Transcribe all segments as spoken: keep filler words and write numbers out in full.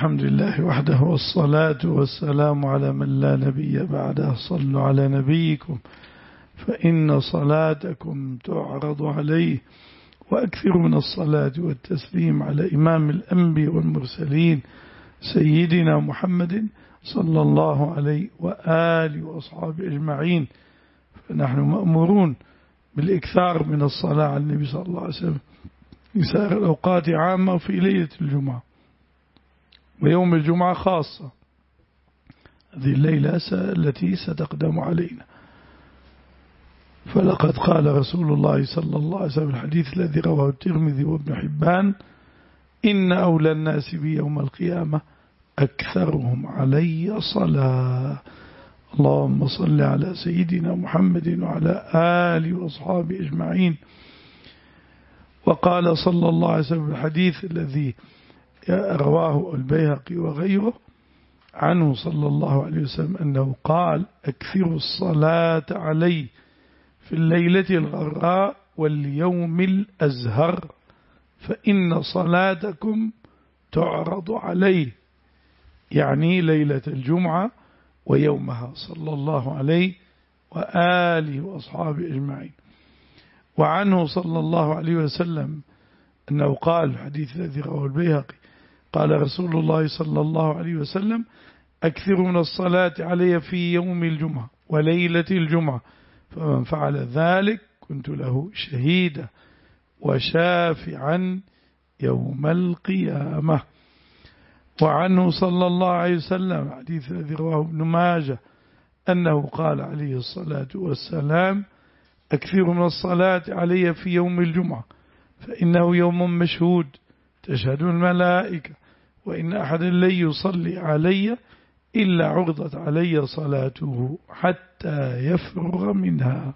الحمد لله وحده والصلاة والسلام على من لا نبي بعده. صلوا على نبيكم فإن صلاتكم تعرض عليه، وأكثر من الصلاة والتسليم على إمام الأنبياء والمرسلين سيدنا محمد صلى الله عليه وآله وأصحابه أجمعين. فنحن مأمورون بالإكثار من الصلاة على النبي صلى الله عليه وسلم في سائر الأوقات عامة وفي ليلة الجمعة ويوم الجمعة خاصة، هذه الليلة التي ستقدم علينا. فلقد قال رسول الله صلى الله عليه وسلم الحديث الذي رواه الترمذي وابن حبان: إن أولى الناس بي يوم القيامة أكثرهم علي صلاة. اللهم صل على سيدنا محمد وعلى آله وأصحابه أجمعين. وقال صلى الله عليه وسلم الحديث الذي رواه البيهقي وغيره عنه صلى الله عليه وسلم أنه قال: أكثروا الصلاة علي في الليلة الغراء واليوم الأزهر فإن صلاتكم تعرض عليه، يعني ليلة الجمعة ويومها صلى الله عليه وآله وأصحابه أجمعين. وعنه صلى الله عليه وسلم أنه قال الحديث الذي رواه البيهقي: قال رسول الله صلى الله عليه وسلم: أكثر من الصلاة علي في يوم الجمعة وليلة الجمعة، فمن فعل ذلك كنت له شهيدا وشافعا يوم القيامة. وعنه صلى الله عليه وسلم حديث الذي رواه ابن ماجه أنه قال عليه الصلاة والسلام: أكثر من الصلاة علي في يوم الجمعة فإنه يوم مشهود تشهد الملائكة، وإن أحدا لن يصلي علي إلا عرضت علي صلاته حتى يفرغ منها.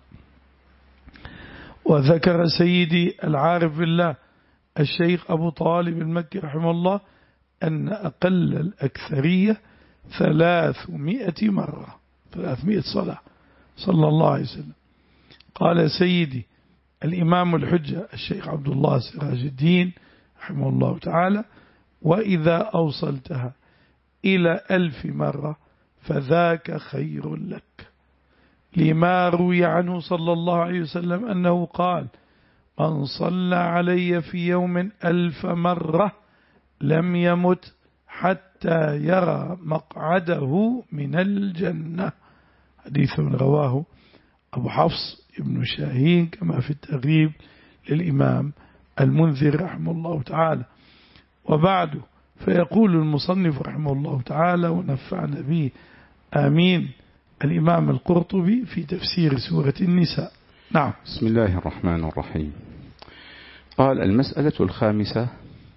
وذكر سيدي العارف بالله الشيخ أبو طالب المكي رحمه الله أن أقل الأكثرية ثلاثمائة مرة، ثلاثمائة صلاة صلى الله عليه وسلم. قال سيدي الإمام الحجة الشيخ عبد الله سراج الدين رحمه الله تعالى: وإذا أوصلتها إلى ألف مرة فذاك خير لك، لما روي عنه صلى الله عليه وسلم أنه قال: من صلى علي في يوم ألف مرة لم يمت حتى يرى مقعده من الجنة. حديث رواه أبو حفص ابن شاهين كما في التغريب للإمام المنذر رحمه الله تعالى. وبعد فيقول المصنف رحمه الله تعالى ونفعنا به آمين الإمام القرطبي في تفسير سورة النساء. نعم. بسم الله الرحمن الرحيم. قال: المسألة الخامسة: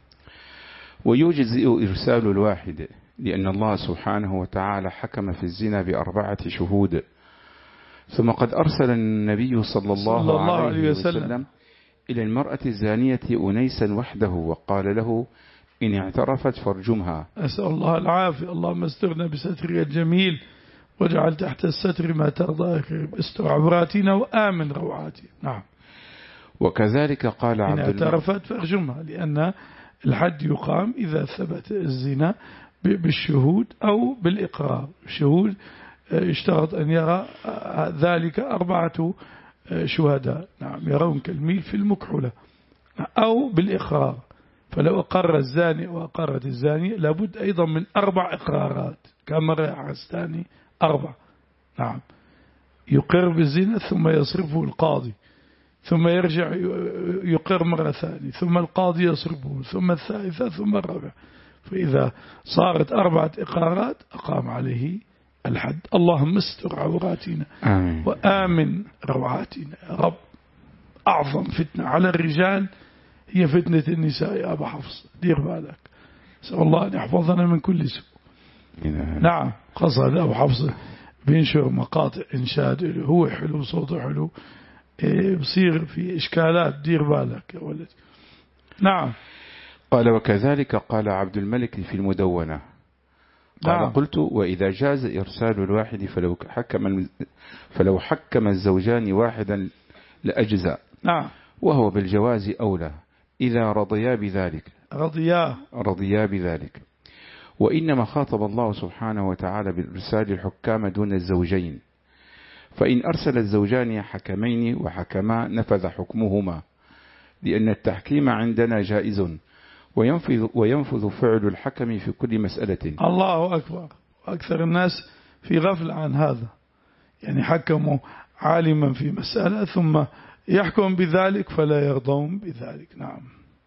ويجزئ إرسال الواحد، لأن الله سبحانه وتعالى حكم في الزنا بأربعة شهود، ثم قد أرسل النبي صلى الله, صلى الله عليه وسلم, وسلم إلى المرأة الزانية أنيسا وحده وقال له: إن اعترفت فارجمها. أسأل الله العافية. اللهم استرنا بسترك الجميل واجعل تحت الستر ما ترضى، استر عوراتنا وآمن روعاتنا. نعم. وكذلك قال عبد إن اعترفت فارجمها، لأن الحد يقام إذا ثبت الزنا بالشهود أو بالإقرار. الشهود اشترط أن يرى ذلك أربعة شهداء، نعم، يرون كالميل في المكحلة، أو بالإقرار. فلو أقر الزاني وأقرت الزانية لابد أيضا من أربع إقرارات كما رأى عستاني أربع. نعم، يقر بالزنا ثم يصرفه القاضي، ثم يرجع يقر مرة ثانية، ثم القاضي يصرفه، ثم الثالثة، ثم الرابعة. فإذا صارت أربعة إقرارات أقام عليه الحد. اللهم استر عوراتنا آمين. وآمن روعاتنا يا رب. أعظم فتنة على الرجال هي فتنة النساء يا أبا حفص، دير بالك. سأل الله أن يحفظنا من كل سوء. نعم. قصد أبو حفص بينشر مقاطع إنشاد هو حلو، صوته حلو، بصير في إشكالات، دير بالك يا ولد. نعم. قال: وكذلك قال عبد الملك في المدونة قال: نعم. قلت: وإذا جاز إرسال الواحد فلو حكم فلو حكم الزوجان واحدا لأجزاء. نعم. وهو بالجواز أولى إذا رضيا بذلك. رضيا رضيا بذلك. وإنما خاطب الله سبحانه وتعالى بإرسال الحكام دون الزوجين، فإن أرسل الزوجان حكمين وحكما نفذ حكمهما، لأن التحكيم عندنا جائز وينفذ, وينفذ فعل الحكم في كل مسألة. الله أكبر. أكثر الناس في غفلة عن هذا، يعني حكموا عالما في مسألة ثم يحكم بذلك فلا يرضون بذلك. نعم.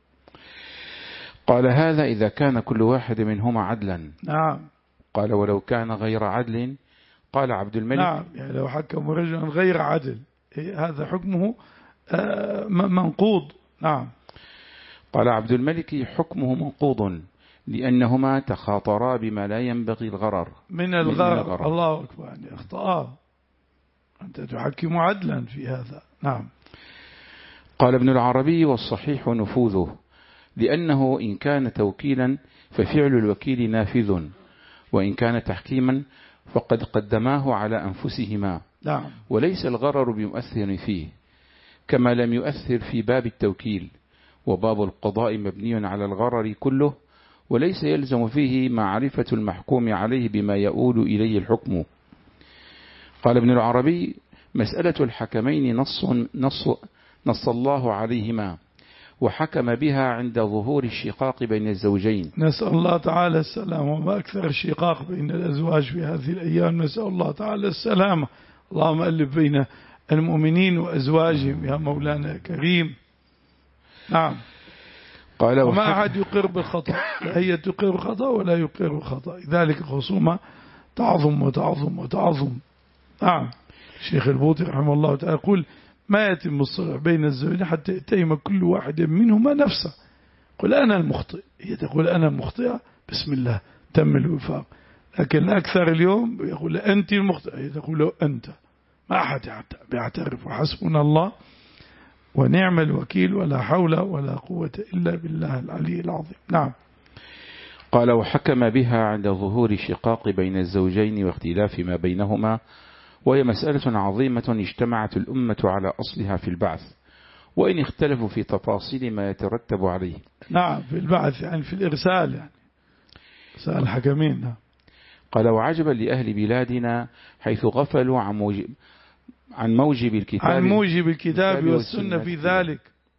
قال هذا إذا كان كل واحد منهما عدلا. نعم. قال ولو كان غير عدل؟ قال عبد الملك نعم، يعني لو حكم رجلا غير عدل هذا حكمه منقوض. نعم. قال عبد الملك حكمه منقوض لأنهما تخاطرا بما لا ينبغي الغرر من الغرر, من الغرر. الله أكبر، يعني أخطأ، أنت تحكم عدلا في هذا. نعم. قال ابن العربي والصحيح نفوذه، لأنه إن كان توكيلا ففعل الوكيل نافذ، وإن كان تحكيما فقد قدماه على أنفسهما. نعم. وليس الغرر بمؤثر فيه، كما لم يؤثر في باب التوكيل، وباب القضاء مبني على الغرر كله، وليس يلزم فيه معرفة المحكوم عليه بما يؤول إليه الحكم. قال ابن العربي مسألة الحكمين نص, نص, نص الله عليهما وحكم بها عند ظهور الشقاق بين الزوجين. نسأل الله تعالى السلام، وما أكثر الشقاق بين الأزواج في هذه الأيام، نسأل الله تعالى السلامة. اللهم ألف بين المؤمنين وأزواجهم يا مولانا كريم. نعم. قال وما أحد يقر بالخطأ، لا هي تقر بالخطأ ولا يقر بالخطأ، لذلك الخصومة تعظم وتعظم وتعظم. نعم. الشيخ البوطي رحمه الله تعالى يقول ما يتم الصلح بين الزوجين حتى يتهم كل واحد منهما نفسه. قل أنا المخطئ، هي تقول أنا المخطئة، بسم الله تم الوفاق. لكن أكثر اليوم يقول أنت المخطئة، هي تقول أنت، ما أحد بيعترف. وحسبنا الله ونعم الوكيل، ولا حول ولا قوة إلا بالله العلي العظيم. نعم. قال وحكم بها عند ظهور الشقاق بين الزوجين واختلاف ما بينهما، وهي مسألة عظيمة اجتمعت الأمة على أصلها في البعث، وإن اختلفوا في تفاصيل ما يترتب عليه. نعم، في البعث يعني في الإرسال، يعني إرسال الحكمين. نعم. قال وعجبا لأهل بلادنا حيث غفلوا عن موجب عن موجب الكتاب عن موجب الكتاب والسنة في ذلك،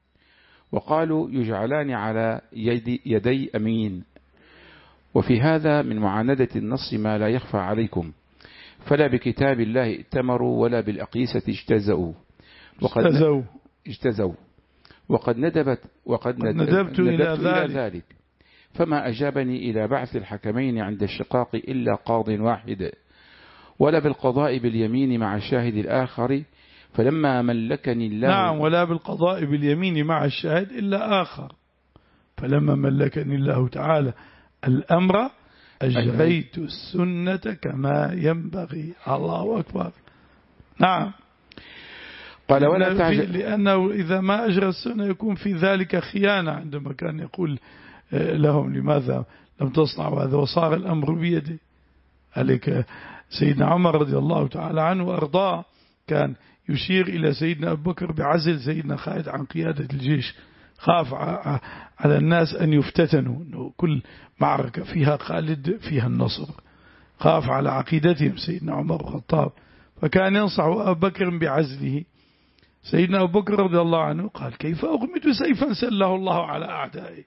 وقالوا يجعلان على يدي, يدي أمين، وفي هذا من معاندة النص ما لا يخفى عليكم، فلا بكتاب الله ائتمروا ولا بالأقيسة اجتزأوا وقد اجتزوا, اجتزوا وقد ندبت وقد ندبت, ندبت إلى, إلى ذلك. ذلك فما أجابني إلى بعث الحكمين عند الشقاق إلا قاض واحد، ولا بالقضاء باليمين مع الشاهد الآخر، فلما ملكني الله. نعم، ولا بالقضاء باليمين مع الشاهد إلا آخر، فلما ملكني الله تعالى الأمر أجريت السنة كما ينبغي. الله أكبر. نعم. قال ولا تعجب، لأنه إذا ما أجرى السنة يكون في ذلك خيانة، عندما كان يقول لهم لماذا لم تصنعوا هذا وصار الأمر بيدي. عليك سيدنا عمر رضي الله تعالى عنه وأرضاه كان يشير إلى سيدنا أبو بكر بعزل سيدنا خالد عن قيادة الجيش، خاف على الناس أن يفتتنوا، أنه كل معركة فيها خالد فيها النصر، خاف على عقيدتهم سيدنا عمر الخطاب، فكان ينصح أبو بكر بعزله. سيدنا أبو بكر رضي الله عنه قال كيف أغمد سيفا سله الله على أعدائي.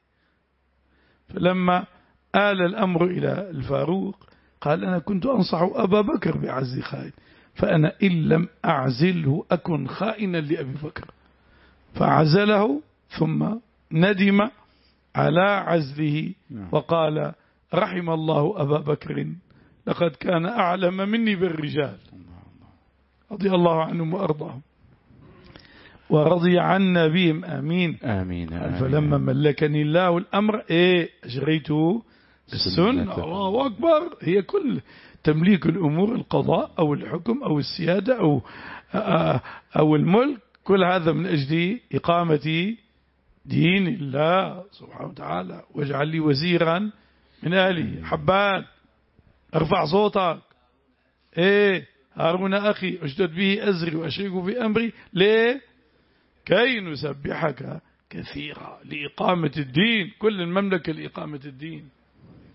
فلما آل الأمر إلى الفاروق قال أنا كنت أنصح أبا بكر بعزل خالد، فأنا إن لم أعزله أكن خائنا لأبي بكر، فعزله ثم ندم على عزله وقال رحم الله أبا بكر لقد كان أعلم مني بالرجال، رضي الله عنهم وأرضاهم ورضي عنا بهم. آمين. آمين, آمين. فلما ملكني الله الأمر إيه أجريته السنة. الله أكبر. هي كل تمليك الأمور، القضاء أو الحكم أو السيادة أو أو الملك، كل هذا من أجل إقامة دين الله سبحانه وتعالى. واجعل لي وزيرا من أهلي. حبان ارفع صوتك. إيه هارون أخي أشدد به أزري وأشركه في أمري. ليه؟ كي نسبحك كثيرا، لإقامة الدين. كل المملكة لإقامة الدين.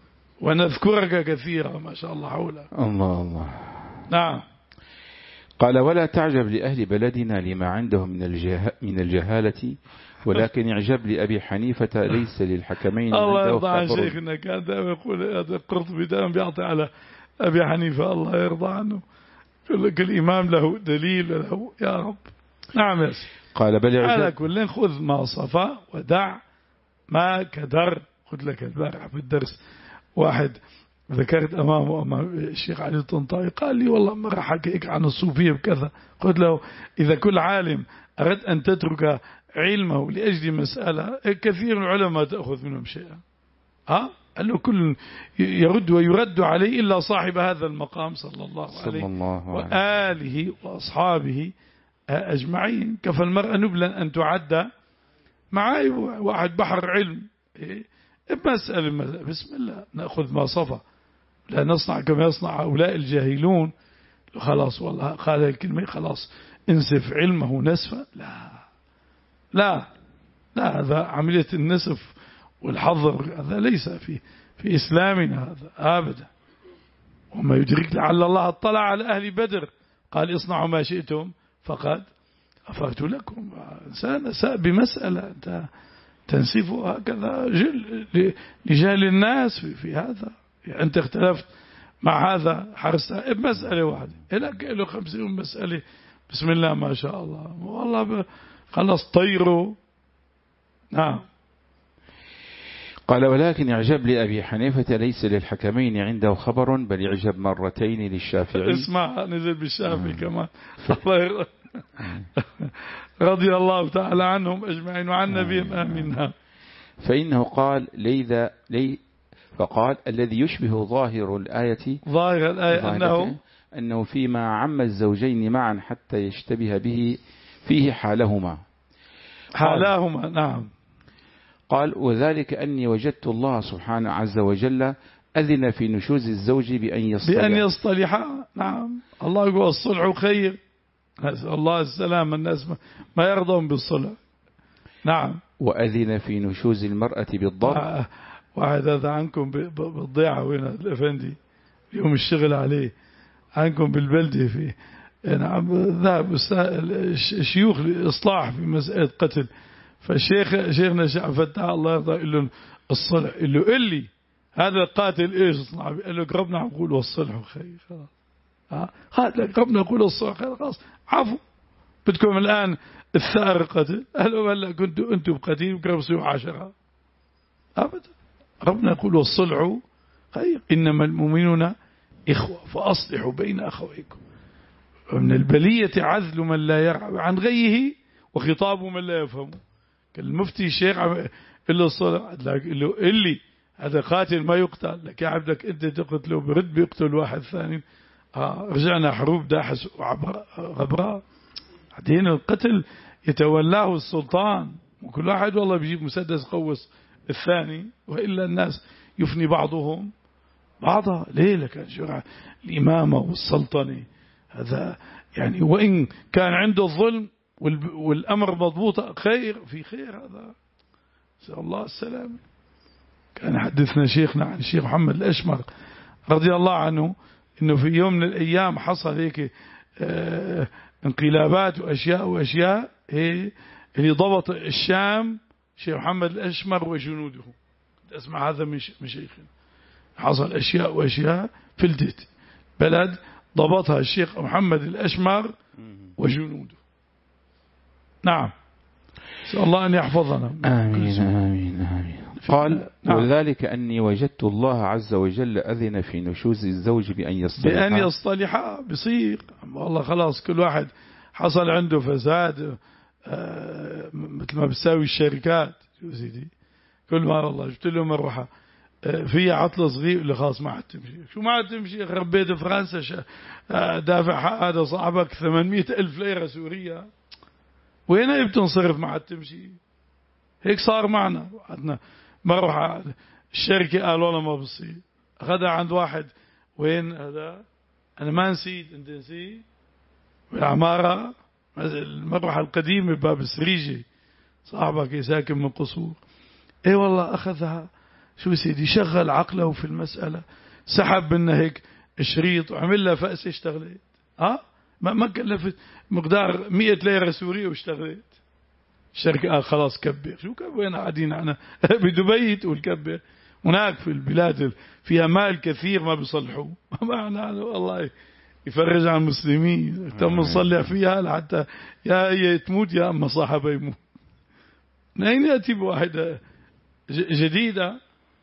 ونذكرك كثيرا ما شاء الله حوله. الله الله. نعم. قال ولا تعجب لأهل بلدنا لما عندهم من الجه... من الجهالة، ولكن اعجب لأبي حنيفة ليس للحكمين. الله يرضى عن شيخنا، كان دائما يقول هذا القرطبي دائما بيعطي على أبي حنيفة الله يرضى عنه، يقول لك الإمام له دليل له يا رب. نعم يا سيدي. قال بل على كل خذ ما صفى ودع ما كدر. قلت لك البارح في الدرس واحد ذكرت أمامه أمام الشيخ علي الطنطاوي قال لي والله مرة حكيك عن الصوفية بكذا. قلت له إذا كل عالم أردت أن تترك علمه لأجل مسألة كثير من العلماء تأخذ منهم شيئا. ها؟ قال له كل يرد ويرد عليه إلا صاحب هذا المقام صلى الله عليه وآله وأصحابه أجمعين. كفى المرأة نبلا أن تعد معي واحد بحر علم. مسألة بسم الله نأخذ ما صفى، لا نصنع كما يصنع هؤلاء الجاهلون. خلاص والله قال الكلمة خلاص انسف علمه نسفا. لا لا لا، هذا عملية النسف والحظر هذا ليس في في إسلامنا هذا أبدا. وما يدرك لعل الله اطلع على أهل بدر قال اصنعوا ما شئتم فقد غفرت لكم. إنسان ساء بمسألة أنت تنسفه هكذا جل لجهل الناس في, في هذا. يعني أنت اختلفت مع هذا حرصت بمسألة واحدة إلى له خمسين مسألة بسم الله ما شاء الله والله خلص طيروا. نعم. قال ولكن اعجب لأبي حنيفة ليس للحكمين عنده خبر بل اعجب مرتين للشافعي. اسمع نزل بالشافعي كمان الله رضي الله تعالى عنهم أجمعين وعن نبيهم آمين. فإنه قال ليذا لي فقال الذي يشبه ظاهر الآية ظاهر الآية أنه أنه فيما عم الزوجين معا حتى يشتبه به فيه حالهما حالهما. نعم. قال وذلك أني وجدت الله سبحانه عز وجل أذن في نشوز الزوج بأن يصطلح بأن يصطلح. نعم. الله يقول الصلح خير. الله السلام. الناس ما يرضون بالصلح. نعم. وأذن في نشوز المرأة بالضرب. واحد هذا عنكم بالضيعة وين الأفندي يوم الشغل عليه عنكم بالبلدة في نعم ذهب الشيوخ لإصلاح في مسألة قتل. فالشيخ شيخنا الشيخ فتح الله يرضى يقول له الصلح يقول له إلي هذا قاتل إيش اصنع؟ قال له قربنا نقول والصلح خير. خلاص قال لك ربنا يقول الصلح خير خلاص عفو بدكم الآن الثأر قتل. قالوا هلا كنتوا أنتم بقتيل وكربسوا عشرة أبدا. ربنا يقول والصلح خير إنما المؤمنون إخوة فأصلحوا بين أخويكم. ومن البلية عذل من لا يرعى عن غيه وخطاب من لا يفهم. كالمفتي الشيخ إلا الصلح له اللي هذا قاتل ما يقتل لك يا عبدك أنت تقتله برد بيقتل واحد ثاني. آه رجعنا حروب داحس وغبراء. بعدين القتل يتولاه السلطان وكل واحد والله بيجيب مسدس قوس الثاني وإلا الناس يفني بعضهم بعضها. ليه لك شرع الإمامة والسلطنة هذا يعني وإن كان عنده الظلم والأمر مضبوط خير في خير. هذا نسأل الله السلامة. كان حدثنا شيخنا عن الشيخ محمد الأشمر رضي الله عنه إنه في يوم من الأيام حصل هيك اه انقلابات وأشياء وأشياء هي اللي ضبط الشام الشيخ محمد الأشمر وجنوده. أسمع هذا من شيخنا حصل أشياء وأشياء في الدت بلد ضبطها الشيخ محمد الأشمر وجنوده. نعم. نسأل الله أن يحفظنا. آمين آمين آمين. قال نعم. وذلك أني وجدت الله عز وجل أذن في نشوز الزوج بأن يصطلح بأن يصطلح بصير. والله خلاص كل واحد حصل عنده فساد آه مثل ما بتساوي الشركات شو سيدي كل ما الله جبت له مروحة آه فيها عطلة صغير اللي خلاص ما عاد تمشي. شو ما عاد تمشي خربيت فرنسا آه دافع حق هذا صاحبك ثمانمئة ألف ليرة سورية وين هي بتنصرف ما عاد تمشي. هيك صار معنا. عندنا مرة الشركة قالوا والله ما بصير أخذها عند واحد وين هذا أنا ما نسيت أنت نسيت بالعمارة المروحة القديمة باب السريجي صاحبك ساكن من قصور. اي والله أخذها شو سيدي شغل عقله في المسألة، سحب منه هيك شريط وعمل له فأس اشتغلت. ها ما ما كلفت مقدار مئة ليرة سورية واشتغلت. الشركة آه خلاص كبر. شو كبر؟ وين قاعدين احنا بدبي تقول كبر؟ هناك في البلاد فيها مال كثير ما بيصلحوه. ما معنى والله يفرج عن المسلمين. تم نصلح فيها لحتى يا هي تموت يا اما صاحبها يموت. من اين ياتي بواحدة جديدة؟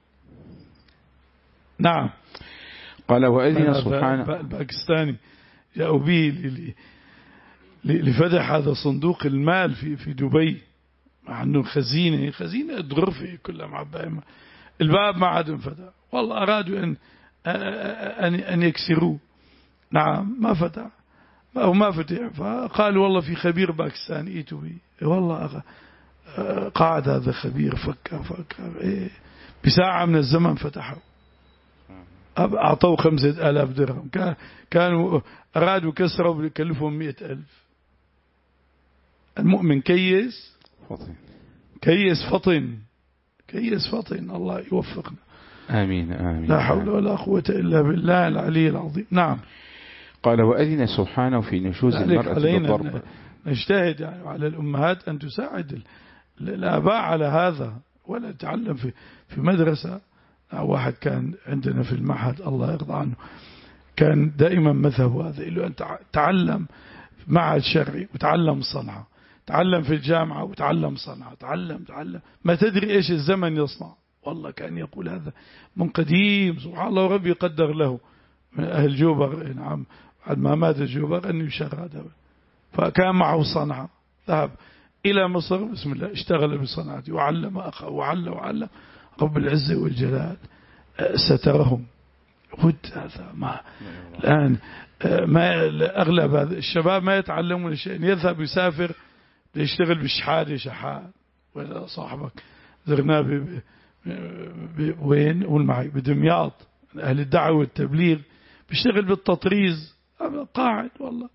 نعم. قال وأذن سبحانه الباكستاني جاءوا به لفتح هذا صندوق المال في في دبي، مع انه خزينه خزينه غرفه كلها معبأة، الباب ما عاد انفتح. والله ارادوا ان ان ان يكسروه. نعم ما فتح او ما فتح. فقالوا والله في خبير باكستاني ايتوا به. والله قاعد هذا خبير فكر فكر إيه بساعة من الزمن فتحوا، أعطوا خمسة آلاف درهم. كانوا أرادوا كسروا بكلفهم مئة ألف. المؤمن كيس فطن كيس فطن كيس فطن. الله يوفقنا. آمين آمين. لا حول ولا قوة إلا بالله العلي العظيم. نعم. قال وأذن سبحانه في نشوز المرأة بالضرب. نجتهد يعني على الأمهات أن تساعد الآباء على هذا، ولا تعلم في في مدرسة. واحد كان عندنا في المعهد الله يرضى عنه كان دائما مذهبه هذا، إنه أن تعلم معهد شرعي وتعلم صنعة، تعلم في الجامعة وتعلم صنعة، تعلم تعلم ما تدري إيش الزمن يصنع. والله كان يقول هذا من قديم. سبحان الله وربي قدر له من أهل جوبر. نعم بعد ما مات جوبر أنه يشرد، فكان معه صنعة. ذهب إلى مصر بسم الله اشتغل بصنعته وعلم أخاه وعلم وعلم. رب العزة والجلال سترهم. ود هذا ما الآن ما أغلب الشباب ما يتعلمون شيء. يذهب يسافر يشتغل بالشحادة شحات. ولا صاحبك زرناه وين قول معي بدمياط أهل الدعوة والتبليغ بيشتغل بالتطريز قاعد. والله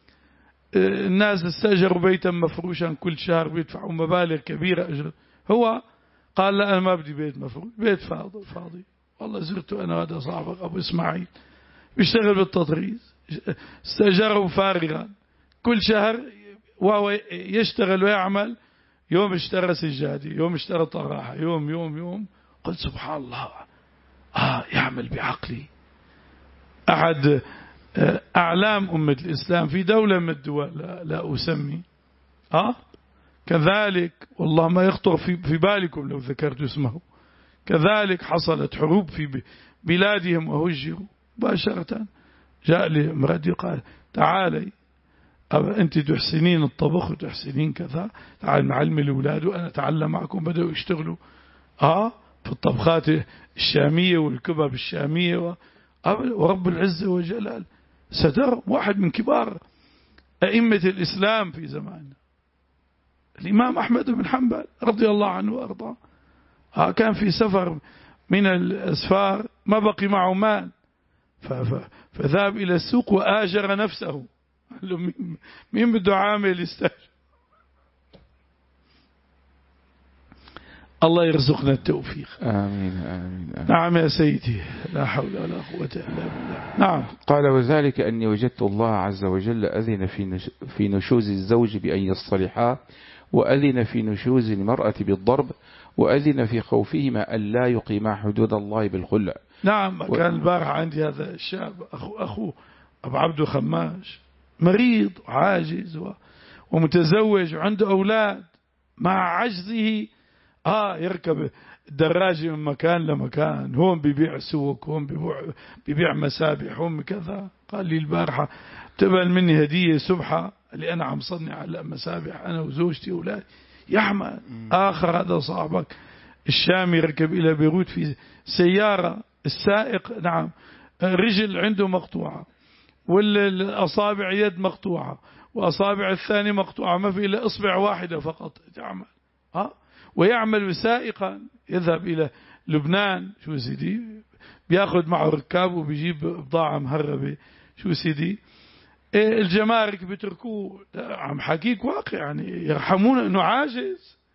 الناس استأجروا بيتا مفروشا كل شهر بيدفعوا مبالغ كبيرة أجر. هو قال لا أنا ما بدي بيت مفروش، بيت فاضي فاضي. والله زرته أنا هذا صاحبك أبو إسماعيل بيشتغل بالتطريز، استأجره فارغا كل شهر وهو يشتغل ويعمل. يوم اشترى سجادي، يوم اشترى طراحة، يوم يوم يوم. قلت سبحان الله آه يعمل بعقلي. أحد أعلام أمة الإسلام في دولة من الدول لا, لا أسمي آه كذلك والله ما يخطر في في بالكم لو ذكرت اسمه. كذلك حصلت حروب في بلادهم وهجروا مباشرة. جاء لي امرأتي قال تعالي أنت تحسنين الطبخ وتحسنين كذا، تعال نعلم الأولاد وأنا أتعلم معكم. بدأوا يشتغلوا آه في الطبخات الشامية والكباب الشامية و... ورب العزة والجلال ستر. واحد من كبار أئمة الإسلام في زماننا الإمام أحمد بن حنبل رضي الله عنه وأرضاه كان في سفر من الأسفار ما بقي معه مال فذهب إلى السوق وآجر نفسه. مين بده عامل يستاجر؟ الله يرزقنا التوفيق. آمين آمين, آمين. نعم يا سيدي لا حول ولا قوة إلا بالله. نعم. قال وذلك أني وجدت الله عز وجل أذن في نشوز الزوج بأن يصطلحا، وأذن في نشوز المرأة بالضرب، وأذن في خوفهما أن لا يقيما حدود الله بالخلع. نعم. و... كان البارح عندي هذا الشاب أخو أخوه أبو عبده خماش مريض وعاجز و... ومتزوج وعنده أولاد. مع عجزه آه يركب الدراجة من مكان لمكان. هون بيبيع سوق، هون بيبيع, بيبيع مسابح، هون كذا. قال لي البارحة تقبل مني هدية سبحة اللي أنا عم صنع على مسابح أنا وزوجتي وأولادي. يحمل. آخر هذا صاحبك الشامي ركب إلى بيروت في سيارة، السائق نعم رجل عنده مقطوعة والأصابع يد مقطوعة وأصابع الثاني مقطوعة، ما في إلا إصبع واحدة فقط تعمل. ها ويعمل سائقا يذهب إلى لبنان. شو سيدي بياخذ معه ركاب وبيجيب بضاعة مهربة. شو سيدي إيه الجمارك بتركوه. عم حكيك واقع يعني يرحمون انه عاجز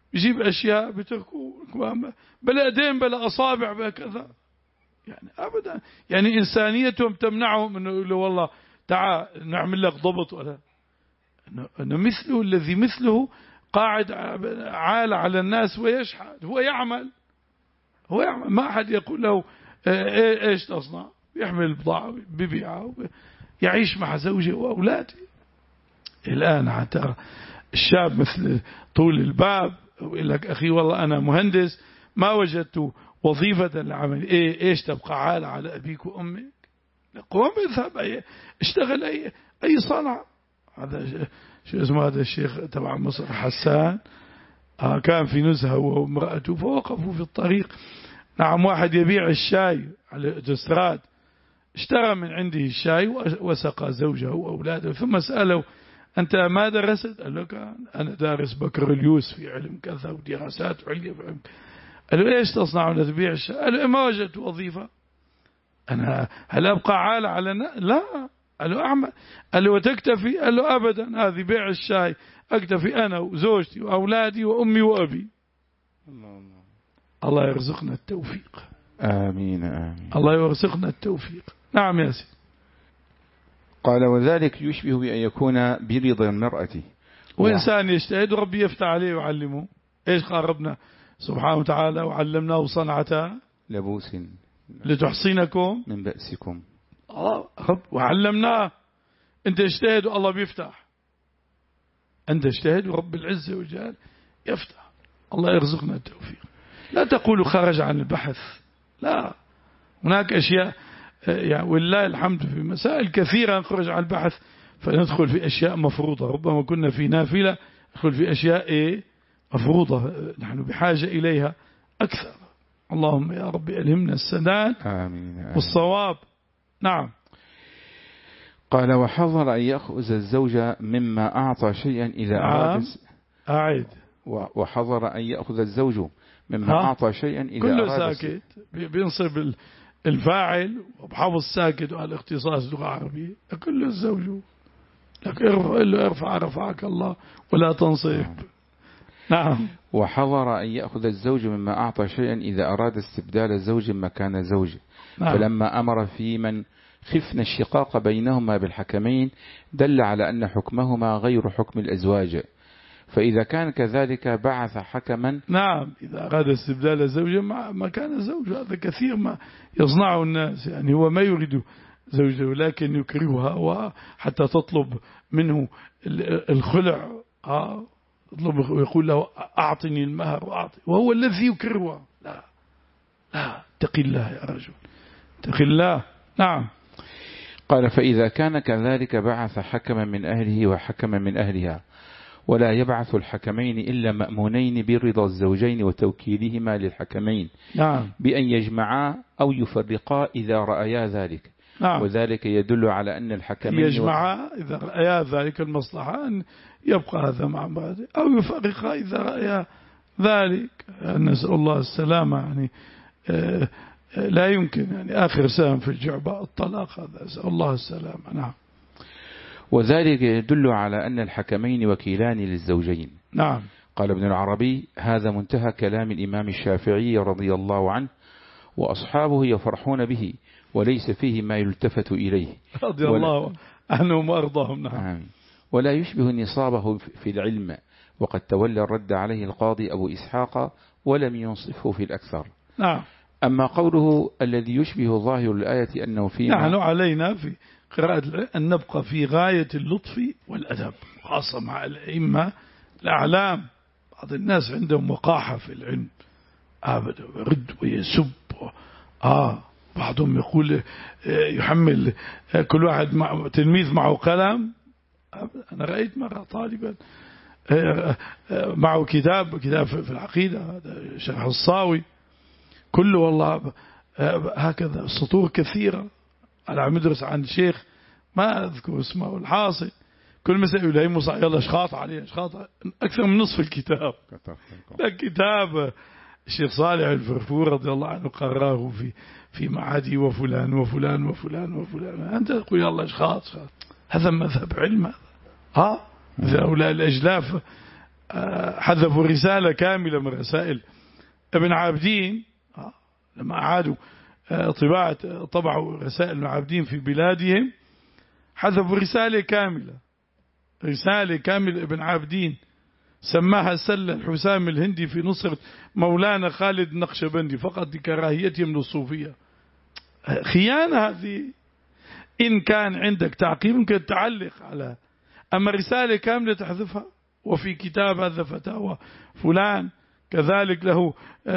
يجيب أشياء بتركوا بلا أيدين بلا أصابع بلا كذا، يعني أبدا، يعني إنسانيتهم تمنعهم أنه يقولوا والله تعال نعمل لك ضبط، ولا أنه مثله الذي مثله قاعد عال على الناس ويشحت، هو يعمل هو يعمل ما أحد يقول له إيش تصنع، يحمل بضاعة ببيعها يعيش مع زوجه وأولاده. الآن حتى الشاب مثل طول الباب ويقول لك أخي والله أنا مهندس ما وجدت وظيفة لعمل، إيه إيش تبقى عالة على أبيك وأمك؟ قوم اذهب أي اشتغل أي أي صنعة. هذا شو اسمه هذا الشيخ تبع مصر حسان، آه كان في نزهة وامرأته فوقفوا في الطريق، نعم واحد يبيع الشاي على الأوتوستراد، اشترى من عنده الشاي وسقى زوجه وأولاده، ثم سأله أنت ما درست؟ قال له أنا دارس بكالوريوس في علم كذا ودراسات عليا في علم. قال له إيش تصنع تبيع الشاي؟ قال له ما وجدت وظيفة، أنا هل أبقى عالة على لا. قال له أعمل. قال له وتكتفي؟ قال له أبدا، هذه بيع الشاي أكتفي أنا وزوجتي وأولادي وأمي وأبي. الله, الله. الله يرزقنا التوفيق. آمين آمين. الله يرزقنا التوفيق. نعم يا سيدي. قال وذلك يشبه بأن يكون برضا المرأة، وإنسان يجتهد ربي يفتح عليه ويعلمه. إيش قال ربنا سبحانه وتعالى وعلمناه صنعة لبوس لتحصينكم من بأسكم. الله رب وعلمناه. أنت اجتهد والله بيفتح، أنت اجتهد ورب العزة والجلال يفتح. الله يرزقنا التوفيق. لا تقولوا خرج عن البحث، لا، هناك أشياء يعني والله الحمد في مسائل كثيرة نخرج عن البحث فندخل في أشياء مفروضة، ربما كنا في نافلة ندخل في أشياء إيه مفروضة نحن بحاجة إليها أكثر. اللهم يا رب ألهمنا السداد والصواب. نعم. قال وحضر أن يأخذ الزوج مما أعطى شيئا إذا أراد. أعيد. وحضر أن يأخذ الزوج مما أعطى شيئا إذا كله أراد. ساكت بينصب الفاعل وبحفظ ساكت وعلى اختصاص لغة عربية. كله الزوج لك ارفع له ارفع رفعك الله ولا تنصب. نعم. وحضر أن يأخذ الزوج مما أعطى شيئا إذا أراد استبدال زوج مكان زوج. نعم. فلما أمر في من خفنا الشقاق بينهما بالحكمين دل على أن حكمهما غير حكم الأزواج، فإذا كان كذلك بعث حكما. نعم. إذا أراد استبدال زوج مكان زوج، هذا كثير ما يصنعه الناس، يعني هو ما يريد زوجه لكن يكرهها وحتى تطلب منه الخلع، آه يطلب ويقول له أعطني المهر وأعطي، وهو الذي يكرهها. لا لا، اتق الله يا رجل، اتق الله. نعم. قال فإذا كان كذلك بعث حكما من أهله وحكما من أهلها، ولا يبعث الحكمين إلا مأمونين برضا الزوجين وتوكيلهما للحكمين. نعم. بأن يجمعا أو يفرقا إذا رأيا ذلك. نعم. وذلك يدل على أن الحكمين يجمعا إذا رأيا ذلك المصلحة أن يبقى هذا مع بعض، أو يفرقا إذا رأيا ذلك. نسأل الله السلامة، يعني لا يمكن يعني آخر سهم في الجعبة الطلاق، هذا نسأل الله السلامة. نعم. وذلك يدل على أن الحكمين وكيلان للزوجين. نعم. قال ابن العربي هذا منتهى كلام الإمام الشافعي رضي الله عنه، وأصحابه يفرحون به وليس فيه ما يلتفت إليه رضي الله عنهم وأرضاهم. نعم. ولا يشبه نصابه في العلم، وقد تولى الرد عليه القاضي أبو إسحاق ولم ينصفه في الأكثر. نعم. أما قوله الذي يشبه ظاهر الآية أنه فيه نحن علينا في قراءة أن نبقى في غاية اللطف والأدب، خاصة مع الأئمة الأعلام. بعض الناس عندهم وقاحة في العلم، أبدا يرد ويسب. آه بعضهم يقول يحمل كل واحد مع تلميذ معه قلم. أنا رأيت مرة طالبا معه كتاب كتاب في العقيدة، هذا شرح الصاوي، كله والله هكذا سطور كثيرة على عم يدرس عن شيخ ما أذكر اسمه. الحاصل كل مسألة يقول هي مصع يلا شخاط عليه شخاط أكثر من نصف الكتاب. الكتاب الشيخ صالح الفرفور رضي الله عنه قراه في في معادي وفلان وفلان وفلان وفلان. أنت تقول يلا شخاط شخاط، هذا مذهب علم هذا. ها هؤلاء الأجلاف حذفوا رسالة كاملة من رسائل ابن عابدين لما أعادوا طباعة طبعوا رسائل ابن عابدين في بلادهم، حذفوا رسالة كاملة رسالة كاملة ابن عابدين سماها سل الحسام الهندي في نصرة مولانا خالد النقشبندي فقط لكراهيتهم للصوفية. خيانة هذه. إن كان عندك تعقيب ممكن تعلق على، أما رسالة كاملة تحذفها. وفي كتاب هذا فتاوى فلان كذلك له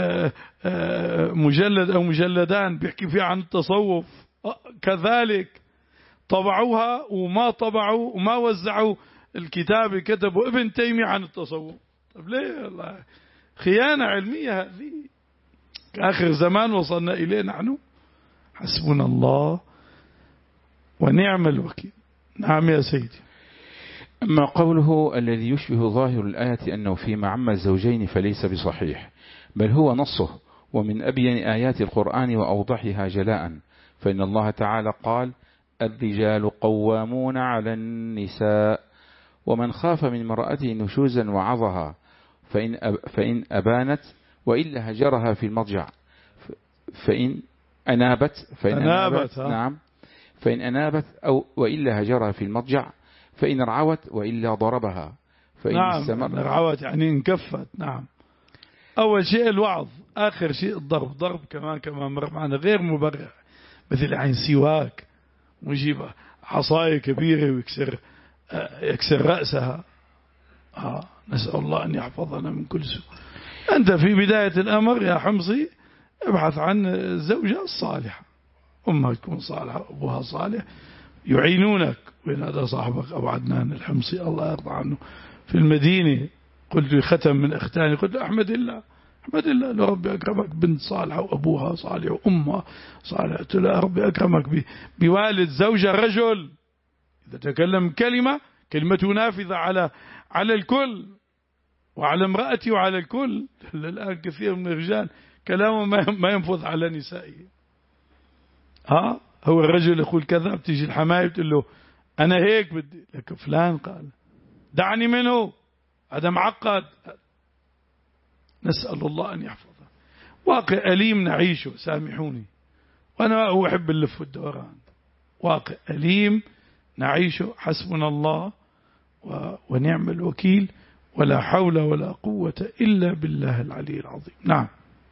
مجلد أو مجلدان بيحكي فيها عن التصوف، كذلك طبعوها وما طبعوا وما وزعوا الكتاب كتبوا ابن تيمية عن التصوف. طب ليه؟ الله خيانة علمية هذه. آخر زمان وصلنا إليه نحن. حسبنا الله ونعم الوكيل. نعم يا سيدي. أما قوله الذي يشبه ظاهر الآية أنه فيما عم الزوجين فليس بصحيح، بل هو نصه ومن أبين آيات القرآن وأوضحها جلاء، فإن الله تعالى قال الرجال قوامون على النساء ومن خاف من امرأته نشوزا وعظها فإن, أب فإن أبانت وإلا هجرها في المضجع فإن أنابت فإن أنابت, أنابت نعم فإن أنابت أو وإلا هجرها في المضجع فإن رعوت وإلا ضربها فإن نعم استمر. رعوت يعني انكفت. نعم. أول شيء الوعظ، آخر شيء الضرب. ضرب كمان كمان مر معنا غير مبرر، مثل عين سواك ويجيب عصاية كبيرة ويكسر يكسر رأسها. آه نسأل الله أن يحفظنا من كل سوء. أنت في بداية الأمر يا حمصي ابحث عن الزوجة الصالحة، أمها تكون صالحة أبوها صالح يعينونك. وين هذا صاحبك أبو عدنان الحمصي الله يرضى عنه في المدينة، قلت له ختم من أختاني، قلت له أحمد الله أحمد الله لو ربي أكرمك بنت صالحة وأبوها صالح وأمها صالحة. قلت له ربي أكرمك بوالد زوجة رجل إذا تكلم كلمة كلمته نافذة على على الكل وعلى امرأتي وعلى الكل. الآن كثير من الرجال كلامه ما ينفذ على نسائه. ها هو الرجل يقول كذا، بتيجي الحماية بتقول له أنا هيك بدي لك، فلان قال دعني منه، هذا معقد. نسأل الله أن يحفظه. واقع أليم نعيشه، سامحوني وأنا أحب اللف والدوران. واقع أليم نعيشه. حسبنا الله ونعم الوكيل، ولا حول ولا قوة إلا بالله العلي العظيم. نعم.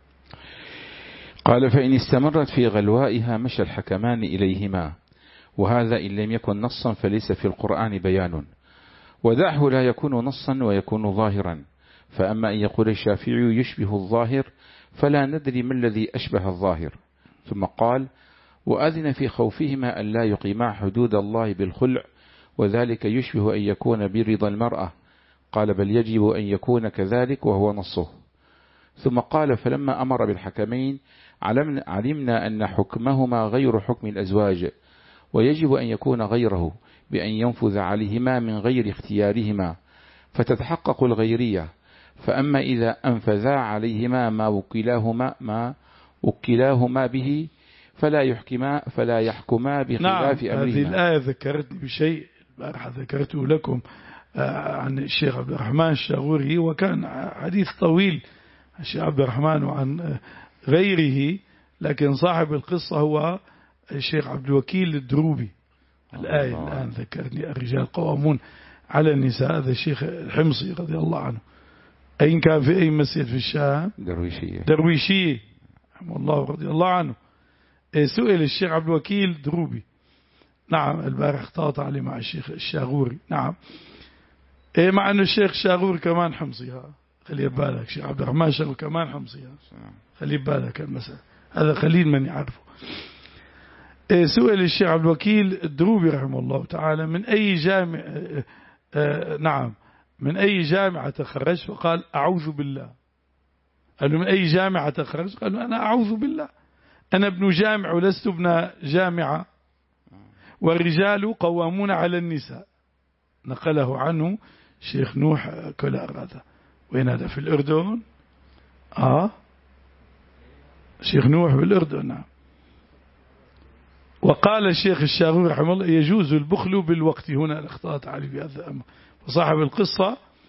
قال فإن استمرت في غلوائها مشى الحكمان إليهما، وهذا إن لم يكن نصا فليس في القرآن بيان، ودعه لا يكون نصا ويكون ظاهرا. فأما أن يقول الشافعي يشبه الظاهر فلا ندري ما الذي أشبه الظاهر. ثم قال وأذن في خوفهما أن لا يقيما حدود الله بالخلع، وذلك يشبه أن يكون برضا المرأة. قال بل يجب أن يكون كذلك وهو نصه. ثم قال فلما أمر بالحكمين علمنا أن حكمهما غير حكم الأزواج، ويجب أن يكون غيره بأن ينفذ عليهما من غير اختيارهما فتتحقق الغيرية. فأما إذا أنفذا عليهما ما وكلاهما ما وكلاهما به فلا يحكما فلا يحكما بخلاف نعم. أمرهما. هذه الآية ذكرتني بشيء البارحة ذكرته لكم عن الشيخ عبد الرحمن الشاغوري، وكان حديث طويل الشيخ عبد الرحمن وعن غيره، لكن صاحب القصة هو الشيخ عبد الوكيل الدروبي. الآية الآن ذكرني الرجال قوامون على النساء. هذا الشيخ الحمصي رضي الله عنه، أين كان في أي مسجد في الشام؟ درويشية درويشية رحمه الله رضي الله عنه. سئل الشيخ عبد الوكيل دروبي. نعم البارح اختلط عليه مع الشيخ الشاغوري. نعم إيه مع أنه الشيخ الشاغوري كمان حمصي. ها خلي بالك الشيخ عبد الرحمن الشاغوري كمان حمصي. خلي بالك المسألة، هذا قليل من يعرفه. إيه سئل الشيخ عبد الوكيل الدروبي رحمه الله تعالى من أي جامع آه آه نعم من أي جامعة تخرج؟ فقال أعوذ بالله. قال له من أي جامعة تخرج؟ قال له أنا أعوذ بالله، أنا ابن جامع ولست ابن جامعة، والرجال قوامون على النساء. نقله عنه شيخ نوح كولار. هذا وين هذا؟ في الأردن. آه شيخ نوح بالأردن. نعم. وقال الشيخ الشاغوري رحمه الله يجوز البخل بالوقت. هنا الاخطاء عليه في هذا الأمر. وصاحب القصة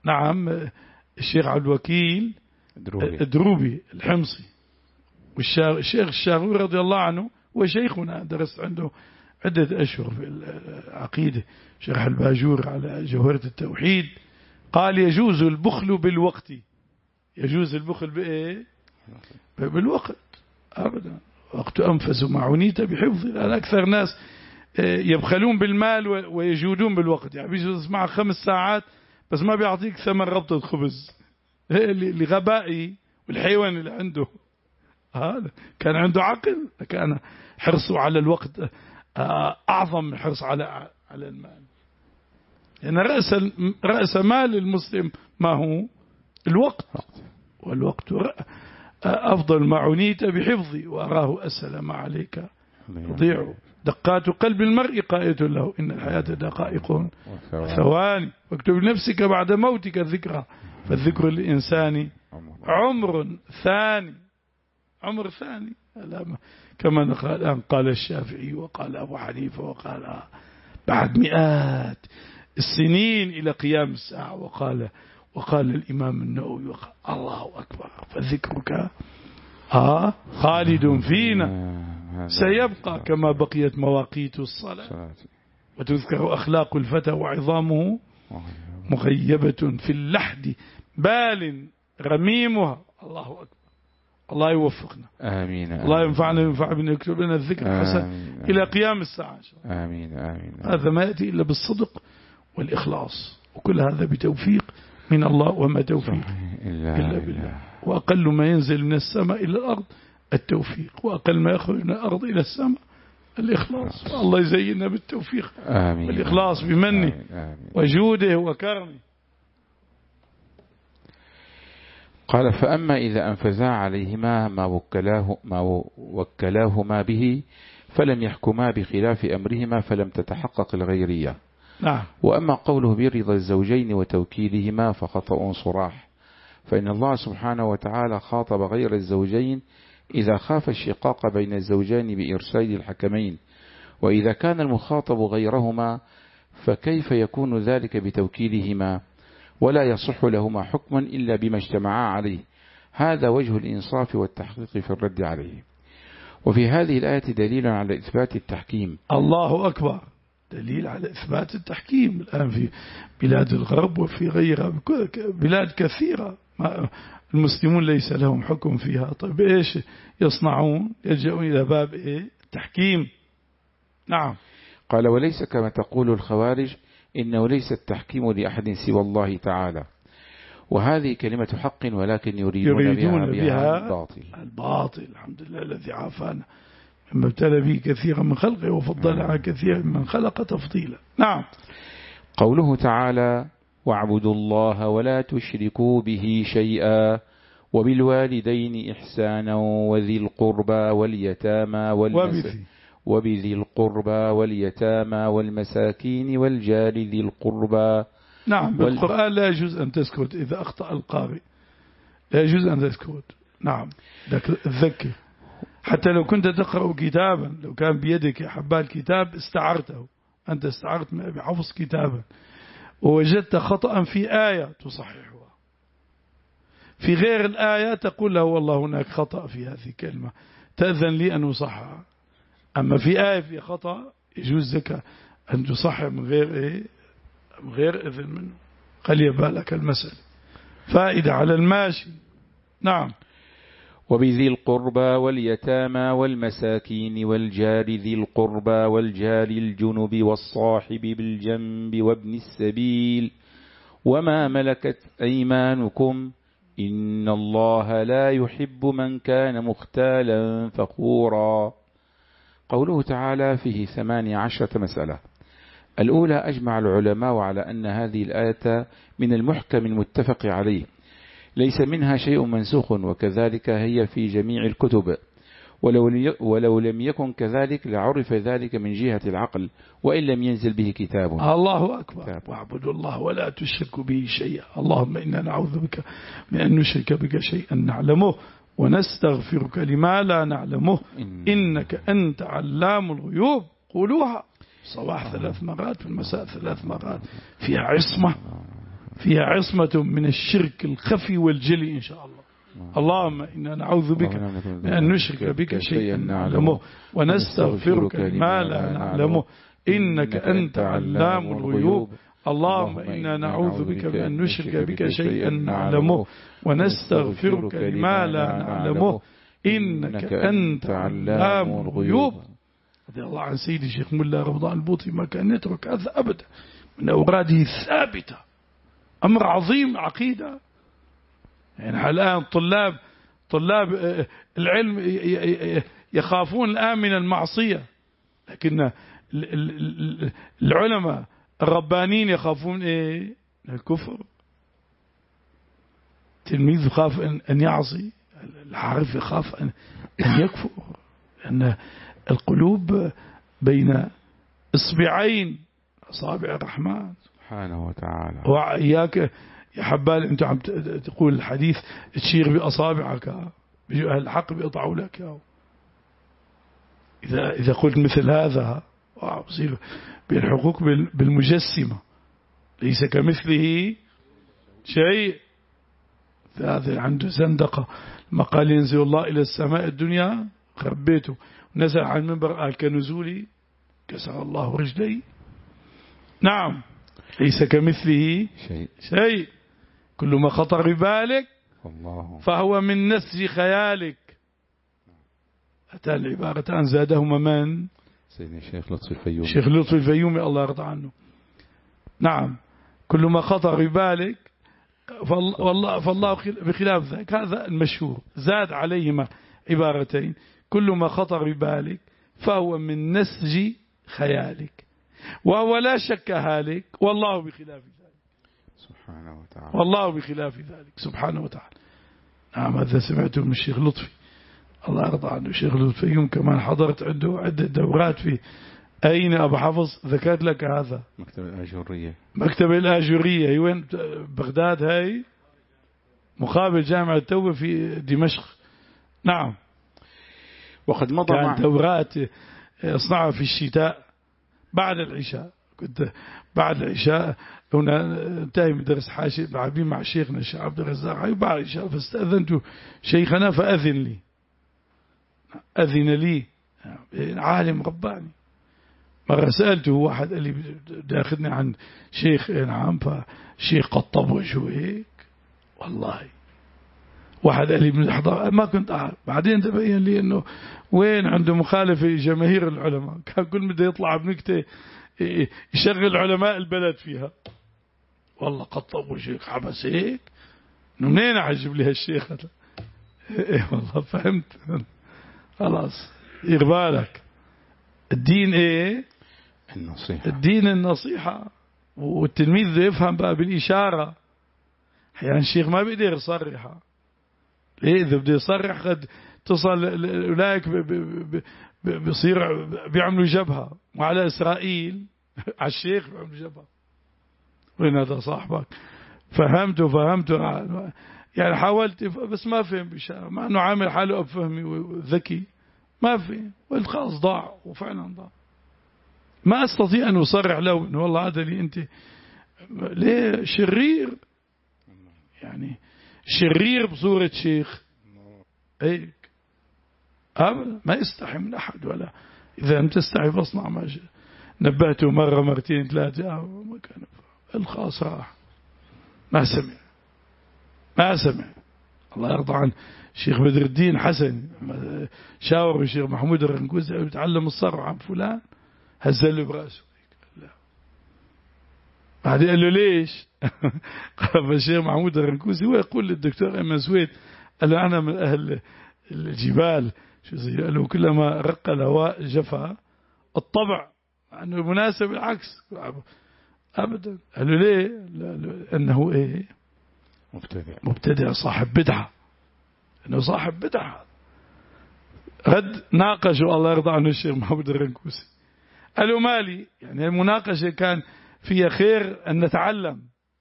نعم الشيخ عبد الوكيل دروبي, دروبي الحمصي، والشيخ الشاغوري رضي الله عنه وشيخنا درست عنده عدة أشهر في العقيدة، شرح الباجور على جوهرة التوحيد، قال يجوز البخل بالوقت. يجوز البخل بإيه؟ بالوقت أبدا، وقت أنفس ما عنيت بحفظ. لأن أكثر ناس يبخلون بالمال ويجودون بالوقت، يعني بيجوز معه خمس ساعات بس ما بيعطيك ثمن ربطة خبز لغبائي والحيوان اللي عنده. هذا كان عنده عقل، كان حرصه على الوقت أعظم من حرص على على المال. يعني رأس رأس مال المسلم ما هو؟ الوقت، والوقت أفضل ما عنيت بحفظي وأراه أسهل ما عليك تضيع. دقات قلب المرء قائد له، إن الحياة دقائق ثواني، واكتب نفسك بعد موتك ذكرى، فالذكر للإنسان عمر ثاني. عمر ثاني كما قال قال الشافعي وقال أبو حنيفة وقال بعد مئات السنين إلى قيام الساعة، وقال وقال الإمام النووي وقال الله أكبر، فذكرك آه خالد فينا سيبقى كما بقيت مواقيت الصلاة، وتذكر أخلاق الفتى وعظامه مغيبة في اللحد بال رميمها. الله أكبر، الله يوفقنا. آمين. الله ينفعنا وينفع بنا، يكتب لنا الذكر الحسن إلى قيام الساعة. آمين آمين. هذا ما يأتي إلا بالصدق والإخلاص، وكل هذا بتوفيق من الله، وما توفيق إلا بالله. وأقل ما ينزل من السماء إلى الأرض التوفيق، وأقل ما يخرج من الأرض إلى السماء الإخلاص. الله يزيننا بالتوفيق آمين. والإخلاص بمنه وجوده وكرمه. قال فأما إذا أنفذا عليهما ما وكلاه ما وكلاهما به فلم يحكما بخلاف أمرهما فلم تتحقق الغيرية. نعم. وأما قوله برضا الزوجين وتوكيلهما فخطأ صراح، فإن الله سبحانه وتعالى خاطب غير الزوجين إذا خاف الشقاق بين الزوجين بإرسال الحكمين، وإذا كان المخاطب غيرهما فكيف يكون ذلك بتوكيلهما؟ ولا يصح لهما حكم إلا بما اجتمعا عليه. هذا وجه الإنصاف والتحقيق في الرد عليه. وفي هذه الآية دليل على إثبات التحكيم. الله أكبر، دليل على إثبات التحكيم. الآن في بلاد الغرب وفي غيرها بلاد كثيرة المسلمون ليس لهم حكم فيها. طيب إيش يصنعون؟ يلجؤون إلى باب إيه؟ التحكيم. نعم. قال وليس كما تقول الخوارج إنه ليس التحكيم لأحد سوى الله تعالى، وهذه كلمة حق ولكن يريدون, يريدون بها, بها الباطل. الباطل. الحمد لله الذي عافانا مما ابتلى به كثيرا من خلقه وفضل على كثير من خلق تفضيلا. نعم. قوله تعالى واعبدوا الله ولا تشركوا به شيئا وبالوالدين إحسانا وذي القربى واليتامى والمساكين وبذي القربى واليتامى والمساكين والجار ذي القربى. نعم. بالقرآن لا يجوز أن تسكت إذا أخطأ القارئ، لا يجوز أن تسكت. نعم. تذكر حتى لو كنت تقرأ كتابا، لو كان بيدك يا حبال كتاب استعرته، أنت استعرت من أبي حفص كتابا ووجدت خطأ في آية تصححها، في غير الآية تقول له والله هناك خطأ في هذه الكلمة تأذن لي أن أصححها. أما في آية في خطأ يجوز لك أن تصحح من غير إيه؟ من غير إذن منه. خلي بالك المسألة فائدة على الماشي. نعم. وبذي القربى واليتامى والمساكين والجار ذي القربى والجار الجنب والصاحب بالجنب وابن السبيل وما ملكت أيمانكم إن الله لا يحب من كان مختالا فخورا. قوله تعالى فيه ثمانية عشرة مسألة. الأولى أجمع العلماء على أن هذه الآية من المحكم المتفق عليه، ليس منها شيء منسوخ، وكذلك هي في جميع الكتب، ولو, ولو لم يكن كذلك لعرف ذلك من جهة العقل وإن لم ينزل به كتاب. الله أكبر. واعبدوا الله ولا تشركوا به شيئا. اللهم إنا نعوذ بك من أن نشرك بك شيئا نعلمه ونستغفرك لما لا نعلمه إنك أنت علام الغيوب. قولوها صباح ثلاث مرات في المساء ثلاث مرات، فيها عصمة فيها عصمة من الشرك الخفي والجلي إن شاء الله. اللهم إنا نعوذ بك من أن نشرك بك شيئا نعلمه ونستغفرك ما لا نعلمه إنك أنت علام الغيوب. اللهم إنا نعوذ بك من أن نشرك بك شيئا نعلمه ونستغفرك لما لا نعلمه إنك أنت علام الغيوب. رضي الله عن سيدي الشيخ ملا رمضان البوطي ما كان يترك هذا أبدا من أوراده الثابتة. أمر عظيم عقيدة. يعني الآن طلاب طلاب العلم يخافون الآن من المعصية، لكن العلماء الربانيين يخافون إيه؟ الكفر. تلميذ يخاف أن يعصي، العارف يخاف أن يكفر، لأن القلوب بين إصبعين أصابع الرحمن سبحانه وتعالى. وإياك يا حبال أنت عم تقول الحديث تشير بأصابعك، بيجوا أهل الحق بيقطعوا لك يا. إذا إذا قلت مثل هذا بصير بيلحقوك بالمجسمة، ليس كمثله شيء. هذا عنده زندقة. لما قال ينزل الله إلى السماء الدنيا خبيته ونزل عن المنبر قال كنزولي كسر الله رجلي. نعم ليس كمثله شيء, شيء. كل ما خطر ببالك فهو من نسج خيالك. أتى العبارتان زادهما من؟ سيدنا الشيخ لطفي الفيومي. الشيخ لطفي الفيومي الله يرضى عنه. نعم كل ما خطر ببالك فالله, فالله بخلاف ذلك. هذا المشهور. زاد عليهما عبارتين كل ما خطر ببالك فهو من نسج خيالك وهو لا شك هالك والله بخلاف ذلك سبحانه وتعالى. والله بخلاف ذلك سبحانه وتعالى. نعم هذا سمعته من الشيخ لطفي الله يرضى عنه. الشيخ لطفي يوم كمان حضرت عنده عدة دورات في أين أبو حفظ ذكرت لك هذا مكتب الآجورية. مكتب الآجورية هي وين؟ بغداد هاي مقابل جامعة التوبة في دمشق. نعم وقد مضى كان مع دورات اصنعها في الشتاء بعد العشاء. كنت بعد العشاء هنا انتهي من درس حاشي العبين مع شيخنا الشيخ عبد الرزاق بعد العشاء فاستأذنت شيخنا فأذن لي أذن لي عالم رباني. مرة سألته واحد قال لي داخلني عن شيخ نعم فشيخ قطب وجهه هيك والله. واحد قال لي من الحضارة ما كنت أعرف. بعدين تبين لي أنه وين عنده مخالفة جماهير العلماء. كان كل ما يطلع بنكتة يشغل علماء البلد فيها. والله قطب وجهك حبس هيك منين عجب لي هالشيخ هذا. إيه والله فهمت خلاص إقبالك. الدين إيه؟ النصيحة. الدين النصيحة. والتلميذ بده يفهم بقى بالإشارة. أحيانا الشيخ ما بيقدر يصرحها. ليه؟ إذا بده يصرح قد تصل أولئك بصير بيعملوا جبهة وعلى إسرائيل على الشيخ بيعملوا جبهة. وين هذا صاحبك؟ فهمته فهمته يعني حاولت بس ما فهم بشارة مع أنه عامل حاله أبفهمي وذكي ما فهم والخاص ضاع وفعلا ضاع. ما أستطيع أن أصرح له إنه والله هذا اللي أنت ليه شرير يعني شرير بصورة شيخ هيك أبدا ما يستحي من أحد. ولا إذا لم تستحي فاصنع ما شاء. نبهته مرة مرتين ثلاثة ما كان الخاص راح ما سمع ما سمع. الله يرضى عن الشيخ بدر الدين حسن شاور الشيخ محمود الرنكوسي يتعلم الصرف عن فلان هزله براسه لا. بعدين قال له ليش؟ قال الشيخ محمود الرنكوسي ويقول للدكتور أيمن سويد قال له أنا من أهل الجبال شو زي قال له كلما رق الهواء جفا الطبع أنه مناسب العكس أبدا. قال له ليه؟ أنه إيه مبتدع مبتدع صاحب بدعة. أنه صاحب بدعة. رد ناقشوا الله يرضى عنه الشيخ محمود الرنكوسي قالوا مالي يعني المناقشة كان فيها خير أن نتعلم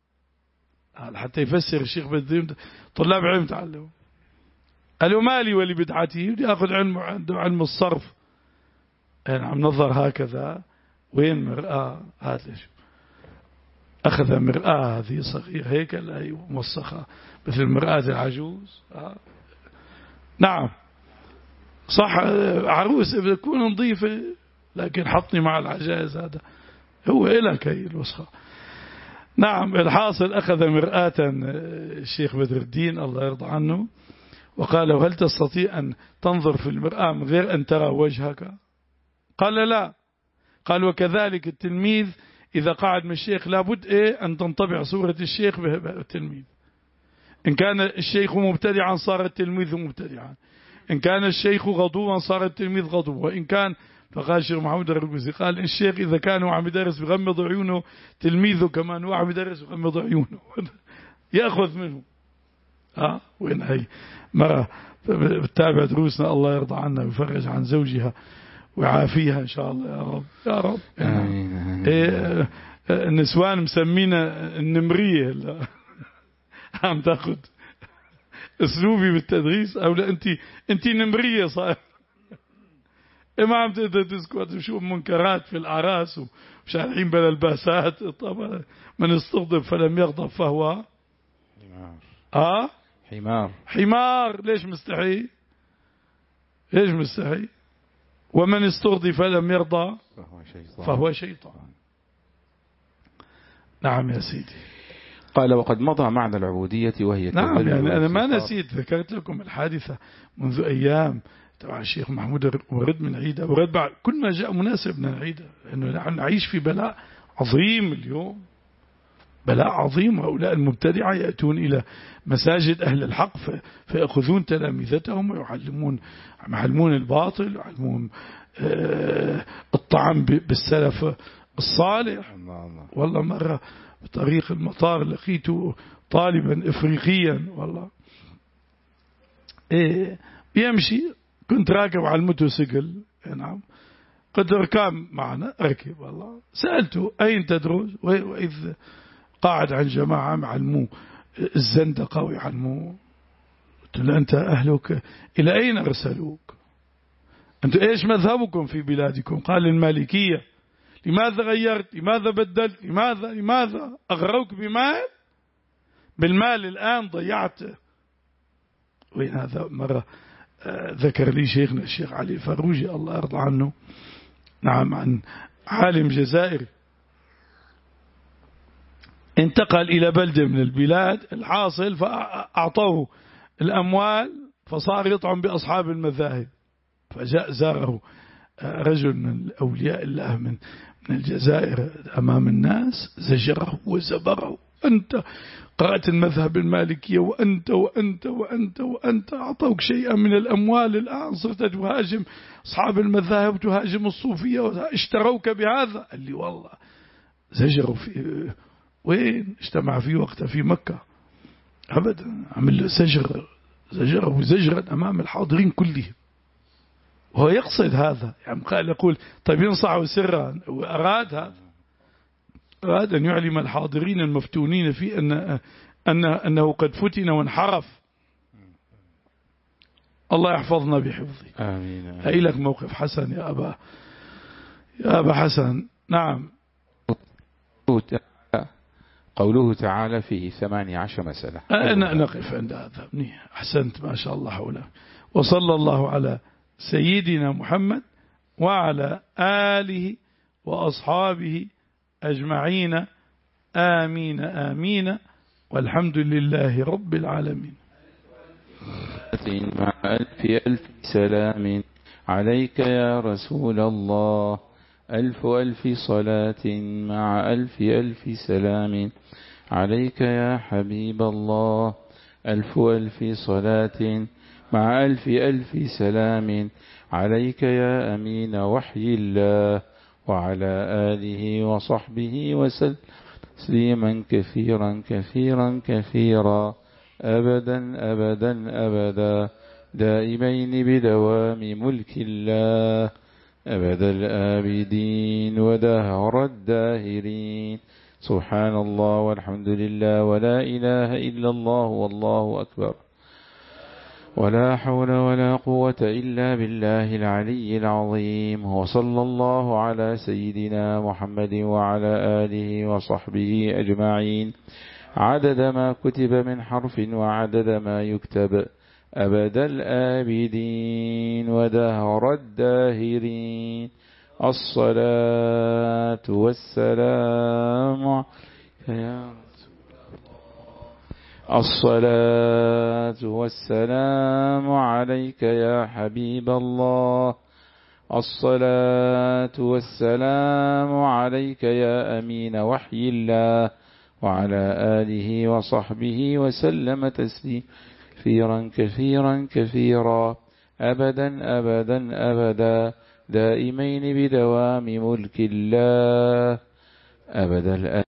حتى يفسر الشيخ بدر طلاب علم تعلموا. قالوا مالي ولبدعتي بدي أخذ علم عنده علم الصرف. أنا عم نظر هكذا وين مرآة هات ليش أخذ مرآة هذه صغيرة هيك لا موسخة مثل مرآة العجوز. آه. نعم صح، عروس بتكون نظيفة لكن حطني مع العجائز، هذا هو إلك هي الوسخة. نعم الحاصل أخذ مرآة الشيخ بدر الدين الله يرضى عنه وقال له: هل تستطيع أن تنظر في المرآة من غير أن ترى وجهك؟ قال: لا. قال: وكذلك التلميذ إذا قعد من الشيخ لابد إيه أن تنطبع صورة الشيخ بالتلميذ. إن كان الشيخ مبتدعا صار التلميذ مبتدعا، إن كان الشيخ غضوبا صار التلميذ غضوب، وإن كان فقال الشيخ محمود الرقوزي قال: الشيخ إذا كان هو عم يدرس بغمض عيونه تلميذه كمان هو عم يدرس بغمض عيونه يأخذ منه. ها وين هي مرة بتابع دروسنا الله يرضى عنها ويفرج عن زوجها ويعافيها إن شاء الله يا رب يا رب. إيه النسوان مسمينا النمرية عم تاخذ اسلوبي بالتدريس او لا انت انت نمريه صار ما عم تقدر تسكت شو منكرات في الاعراس وشارعين بلا الباسات. طبعا من استغضب فلم يغضب فهو حمار. اه حمار حمار. ليش مستحي؟ ليش مستحي؟ ومن استغضب فلم يرضى فهو شيطان. فهو شيطان. نعم يا سيدي. قال: وقد مضى معنى العبودية وهي نعم يعني أنا ما نسيت، ذكرت لكم الحادثة منذ أيام تبع الشيخ محمود ورد من عيدة ورد بعد كل ما جاء مناسب من عيدة، لأنه نحن نعيش في بلاء عظيم اليوم، بلاء عظيم. هؤلاء المبتدعة يأتون إلى مساجد أهل الحق فيأخذون تلامذتهم ويعلمون يعلمون الباطل ويعلمون الطعن بالسلف الصالح. والله مرة بطريق المطار لقيت طالبا افريقيا والله إيه يمشي، كنت راكب على الموتوسيكل. نعم قد ركب معنا ركب والله سألته: أين تدرس؟ وإذ قاعد عن جماعة معلموه الزندقة ويعلموه. قلت له: أنت أهلك إلى أين أرسلوك؟ أنت إيش مذهبكم في بلادكم؟ قال: المالكية. لماذا غيرت؟ لماذا بدلت؟ لماذا لماذا أغروك بمال؟ بالمال الآن ضيعته. وين هذا؟ مرة ذكر لي شيخنا الشيخ علي الفاروجي الله يرضى عنه، نعم، عن عالم جزائري انتقل إلى بلدة من البلاد، الحاصل فأعطوه الأموال فصار يطعم بأصحاب المذاهب. فجاء زاره رجل من أولياء الله من من الجزائر أمام الناس زجره وزبره: أنت قرأت المذهب المالكية وأنت وأنت وأنت وأنت أعطوك شيئا من الأموال، الآن صرت تهاجم أصحاب المذاهب تهاجم الصوفية اشتروك بهذا. قال لي: والله زجروا في وين اجتمع في وقتها في مكة أبدا، عمل له زجر زجره زجرا أمام الحاضرين كلهم، وهو يقصد هذا يعني قال يقول طيب ينصحه سرا، وأراد هذا أراد أن يعلم الحاضرين المفتونين في أن أن أنه قد فتن وانحرف. الله يحفظنا بحفظه. آمين. هاي لك موقف حسن يا أبا يا أبا حسن. نعم. قوله تعالى فيه ثمانية عشر مسألة. أنا نقف عند هذا. أحسنت ما شاء الله حوله. وصلى الله على سيدنا محمد وعلى آله وأصحابه أجمعين. آمين آمين والحمد لله رب العالمين. مع ألف ألف سلام عليك يا رسول الله، ألف ألف صلاة مع ألف ألف سلام عليك يا حبيب الله، ألف ألف صلاة مع ألف ألف سلام عليك يا أمين وحي الله، وعلى آله وصحبه وسلم تسليما كثيرا كثيرا كثيرا أبدا أبدا أبدا دائمين بدوام ملك الله أبد الآبدين ودهر الداهرين. سبحان الله والحمد لله ولا إله إلا الله والله أكبر. ولا حول ولا قوة إلا بالله العلي العظيم. وصلى الله على سيدنا محمد وعلى آله وصحبه أجمعين عدد ما كتب من حرف وعدد ما يكتب أبد الآبدين ودهر الداهرين. الصلاة والسلام يا الصلاة والسلام عليك يا حبيب الله. الصلاة والسلام عليك يا أمين وحي الله وعلى آله وصحبه وسلم تسليما كثيرا كثيرا كثيرا أبدا أبدا أبدا دائمين بدوام ملك الله أبدا.